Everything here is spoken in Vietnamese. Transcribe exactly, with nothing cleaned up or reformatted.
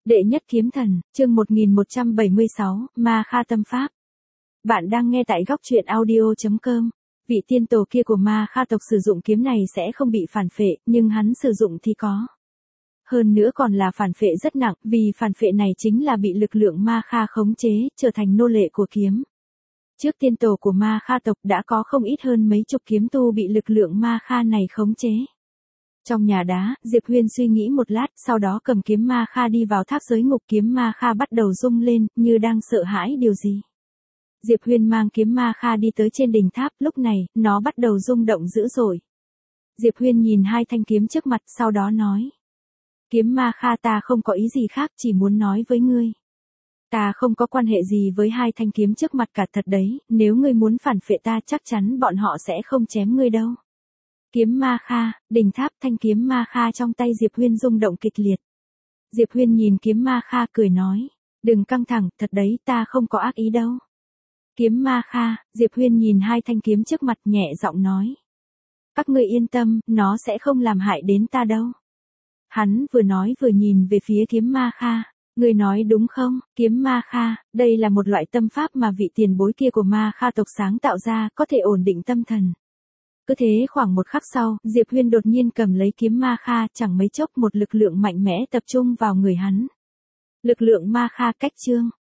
Đệ nhất kiếm thần, chương một nghìn một trăm bảy mươi sáu, Ma Kha tâm pháp. Bạn đang nghe tại góc truyện audio chấm com. Vị tiên tổ kia của Ma Kha tộc sử dụng kiếm này sẽ không bị phản phệ, nhưng hắn sử dụng thì có. Hơn nữa còn là phản phệ rất nặng, vì phản phệ này chính là bị lực lượng Ma Kha khống chế, trở thành nô lệ của kiếm. Trước tiên tổ của Ma Kha tộc đã có không ít hơn mấy chục kiếm tu bị lực lượng Ma Kha này khống chế. Trong nhà đá, Diệp Huyên suy nghĩ một lát, sau đó cầm kiếm Ma Kha đi vào tháp giới ngục. Kiếm Ma Kha bắt đầu rung lên, như đang sợ hãi điều gì. Diệp Huyên mang kiếm Ma Kha đi tới trên đỉnh tháp, lúc này, nó bắt đầu rung động dữ dội. Diệp Huyên nhìn hai thanh kiếm trước mặt, sau đó nói. Kiếm Ma Kha, ta không có ý gì khác, chỉ muốn nói với ngươi. Ta không có quan hệ gì với hai thanh kiếm trước mặt cả thật đấy, nếu ngươi muốn phản phệ ta chắc chắn bọn họ sẽ không chém ngươi đâu. Kiếm Ma Kha, đỉnh tháp, thanh kiếm Ma Kha trong tay Diệp Huyên rung động kịch liệt. Diệp Huyên nhìn kiếm Ma Kha cười nói, đừng căng thẳng, thật đấy, ta không có ác ý đâu. Kiếm Ma Kha, Diệp Huyên nhìn hai thanh kiếm trước mặt nhẹ giọng nói. Các ngươi yên tâm, nó sẽ không làm hại đến ta đâu. Hắn vừa nói vừa nhìn về phía kiếm Ma Kha, ngươi nói đúng không, kiếm Ma Kha, đây là một loại tâm pháp mà vị tiền bối kia của Ma Kha tộc sáng tạo ra, có thể ổn định tâm thần. Cứ thế khoảng một khắc sau, Diệp Huyên đột nhiên cầm lấy kiếm Ma Kha, chẳng mấy chốc một lực lượng mạnh mẽ tập trung vào người hắn. Lực lượng Ma Kha cách chương,